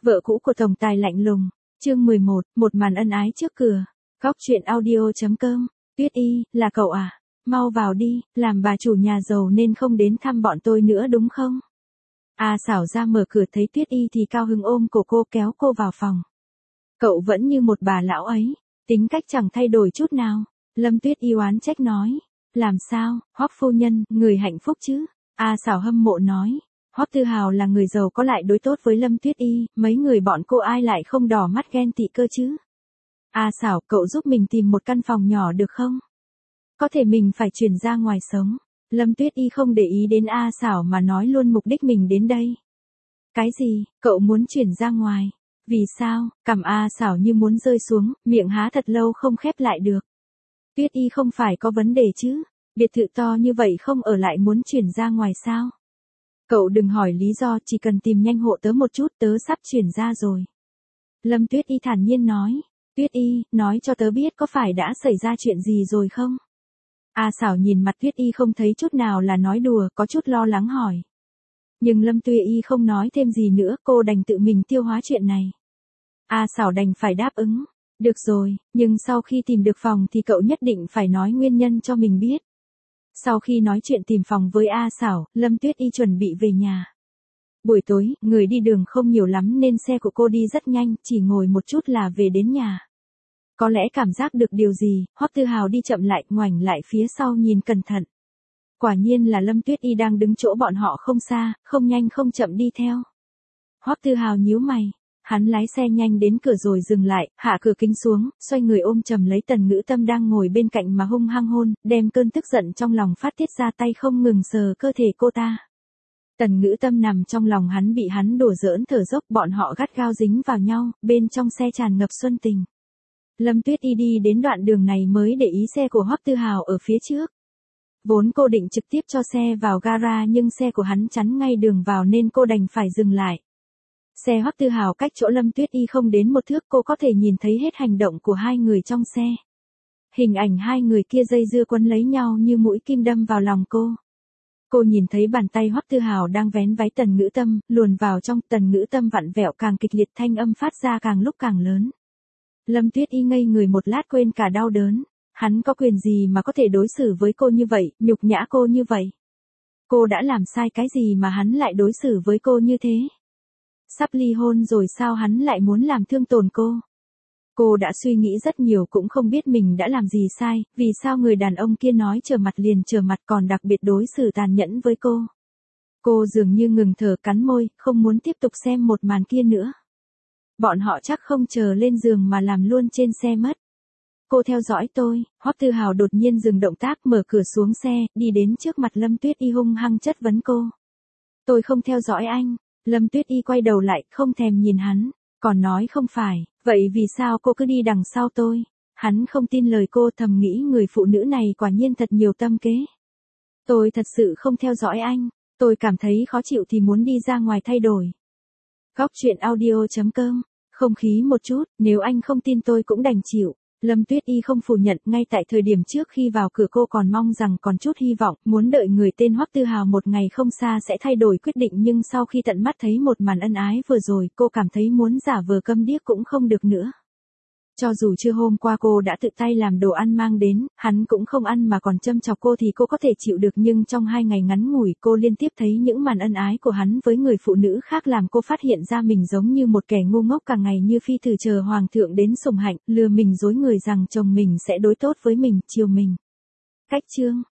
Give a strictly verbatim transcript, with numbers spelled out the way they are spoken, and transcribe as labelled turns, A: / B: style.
A: Vợ cũ của tổng tài lạnh lùng. Chương mười một, một màn ân ái trước cửa. Góc truyện audio.com. Tuyết Y, là cậu à? Mau vào đi, làm bà chủ nhà giàu nên không đến thăm bọn tôi nữa đúng không? A Xảo ra mở cửa thấy Tuyết Y thì cao hứng ôm cổ cô kéo cô vào phòng. Cậu vẫn như một bà lão ấy, tính cách chẳng thay đổi chút nào. Lâm Tuyết Y oán trách nói. Làm sao, Hoắc phu nhân, người hạnh phúc chứ? A Xảo hâm mộ nói. Hoắc Tư Hào là người giàu có lại đối tốt với Lâm Tuyết Y, mấy người bọn cô ai lại không đỏ mắt ghen tị cơ chứ? A Xảo, cậu giúp mình tìm một căn phòng nhỏ được không? Có thể mình phải chuyển ra ngoài sống. Lâm Tuyết Y không để ý đến A Xảo mà nói luôn mục đích mình đến đây. Cái gì, cậu muốn chuyển ra ngoài? Vì sao? Cằm A Xảo như muốn rơi xuống, miệng há thật lâu không khép lại được. Tuyết Y không phải có vấn đề chứ? Biệt thự to như vậy không ở lại muốn chuyển ra ngoài sao? Cậu đừng hỏi lý do, chỉ cần tìm nhanh hộ tớ một chút, tớ sắp chuyển ra rồi. Lâm Tuyết Y thản nhiên nói. Tuyết Y, nói cho tớ biết có phải đã xảy ra chuyện gì rồi không? A Xảo nhìn mặt Tuyết Y không thấy chút nào là nói đùa, có chút lo lắng hỏi. Nhưng Lâm Tuyết Y không nói thêm gì nữa, cô đành tự mình tiêu hóa chuyện này. A Xảo đành phải đáp ứng. Được rồi, nhưng sau khi tìm được phòng thì cậu nhất định phải nói nguyên nhân cho mình biết. Sau khi nói chuyện tìm phòng với A Xảo, Lâm Tuyết Y chuẩn bị về nhà. Buổi tối, người đi đường không nhiều lắm nên xe của cô đi rất nhanh, chỉ ngồi một chút là về đến nhà. Có lẽ cảm giác được điều gì, Hoắc Tư Hào đi chậm lại, ngoảnh lại phía sau nhìn cẩn thận. Quả nhiên là Lâm Tuyết Y đang đứng chỗ bọn họ không xa, không nhanh không chậm đi theo. Hoắc Tư Hào nhíu mày. Hắn lái xe nhanh đến cửa rồi dừng lại, hạ cửa kính xuống, xoay người ôm chầm lấy Tần Ngữ Tâm đang ngồi bên cạnh mà hung hăng hôn, đem cơn tức giận trong lòng phát tiết ra, tay không ngừng sờ cơ thể cô ta. Tần Ngữ Tâm nằm trong lòng hắn bị hắn đùa giỡn thở dốc, bọn họ gắt gao dính vào nhau, bên trong xe tràn ngập xuân tình. Lâm Tuyết Y đi đến đoạn đường này mới để ý xe của Hoắc Tư Hào ở phía trước. Vốn cô định trực tiếp cho xe vào gara nhưng xe của hắn chắn ngay đường vào nên cô đành phải dừng lại. Xe Hoắc Tư Hào cách chỗ Lâm Tuyết Y không đến một thước, cô có thể nhìn thấy hết hành động của hai người trong xe. Hình ảnh hai người kia dây dưa quấn lấy nhau như mũi kim đâm vào lòng cô. Cô nhìn thấy bàn tay Hoắc Tư Hào đang vén váy Tần Ngữ Tâm, luồn vào trong. Tần Ngữ Tâm vặn vẹo càng kịch liệt, thanh âm phát ra càng lúc càng lớn. Lâm Tuyết Y ngây người một lát quên cả đau đớn. Hắn có quyền gì mà có thể đối xử với cô như vậy, nhục nhã cô như vậy? Cô đã làm sai cái gì mà hắn lại đối xử với cô như thế? Sắp ly hôn rồi sao hắn lại muốn làm thương tổn cô? Cô đã suy nghĩ rất nhiều cũng không biết mình đã làm gì sai, vì sao người đàn ông kia nói trở mặt liền trở mặt, còn đặc biệt đối xử tàn nhẫn với cô. Cô dường như ngừng thở, cắn môi, không muốn tiếp tục xem một màn kia nữa. Bọn họ chắc không chờ lên giường mà làm luôn trên xe mất. Cô theo dõi tôi. Hoắc Tư Hào đột nhiên dừng động tác, mở cửa xuống xe, đi đến trước mặt Lâm Tuyết Y hung hăng chất vấn cô. Tôi không theo dõi anh. Lâm Tuyết Y quay đầu lại, không thèm nhìn hắn, còn nói không phải, vậy vì sao cô cứ đi đằng sau tôi? Hắn không tin lời cô, thầm nghĩ người phụ nữ này quả nhiên thật nhiều tâm kế. Tôi thật sự không theo dõi anh, tôi cảm thấy khó chịu thì muốn đi ra ngoài thay đổi. Góc truyện audio.com, không khí một chút, nếu anh không tin tôi cũng đành chịu. Lâm Tuyết Y không phủ nhận, ngay tại thời điểm trước khi vào cửa cô còn mong rằng còn chút hy vọng, muốn đợi người tên Hoắc Tư Hào một ngày không xa sẽ thay đổi quyết định, nhưng sau khi tận mắt thấy một màn ân ái vừa rồi, cô cảm thấy muốn giả vờ câm điếc cũng không được nữa. Cho dù trưa hôm qua cô đã tự tay làm đồ ăn mang đến, hắn cũng không ăn mà còn châm chọc cô thì cô có thể chịu được, nhưng trong hai ngày ngắn ngủi cô liên tiếp thấy những màn ân ái của hắn với người phụ nữ khác làm cô phát hiện ra mình giống như một kẻ ngu ngốc, cả ngày như phi tử chờ hoàng thượng đến sủng hạnh, lừa mình dối người rằng chồng mình sẽ đối tốt với mình, chiều mình. Cách chương